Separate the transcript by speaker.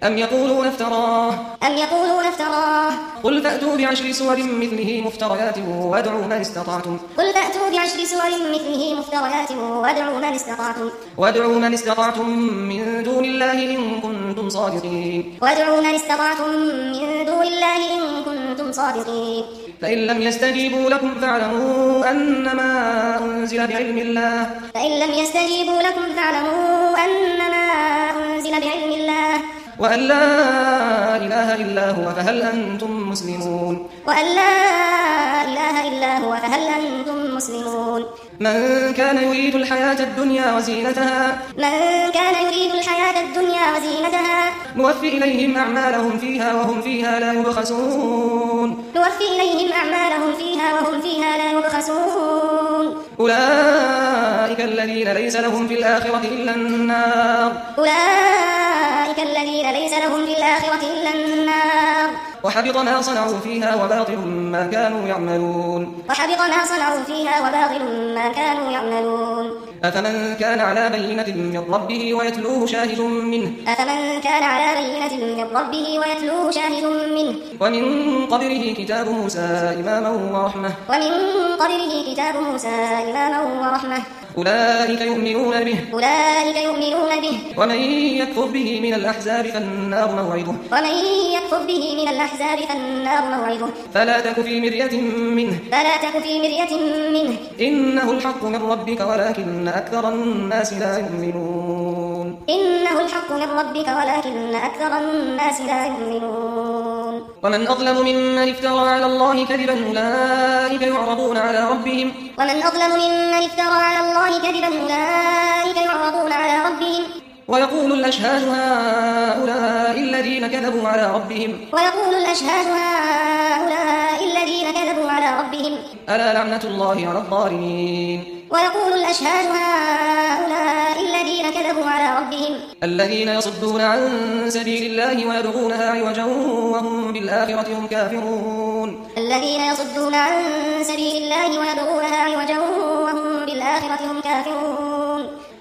Speaker 1: أم يقولون افتراه
Speaker 2: قل فأتوا بعشر سور مثله مفتريات وادعوا من استطعتم من دون الله إن كنتم صادقين فإن لم يستجيبوا لكم فاعلموا أنما أنزل بعلم الله وأن لا إله إلا هو فهل أنتم مسلمون من كان يريد الحياة الدنيا وزينتها نوفي إليهم أعمالهم فيها وهم فيها لا يبخسون أولئك الذين ليس لهم في الآخرة إلا النار وحبط ما صنعوا فيها وباطل ما كانوا يعملون أفمن كان على بينة من ربه ويتلوه شاهد منه ومن قبله كتاب موسى إماما ورحمة أولئك يؤمنون به ومن يكفر به من الأحزاب فالنار موعده فلا تك في مرية منه إنه الحق من ربك ولكن أكثر الناس لا يؤمنون ومن أظلم ممن افترى على الله كذبا أولئك يعرضون على ربهم ويقول الأشهاد هؤلاء الذين كذبوا على ربهم ألا لعنة الله على الظالمين الذين يصدون عن سبيل الله ويبغونها عوجا وهم بالآخرة هم كافرون